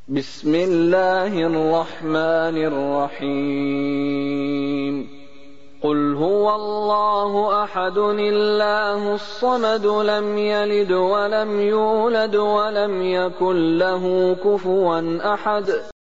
بسم الله الرحمن الرحيم قل هو الله أحد الله الصمد لم يلد ولم يولد ولم يكن له كفوا أحد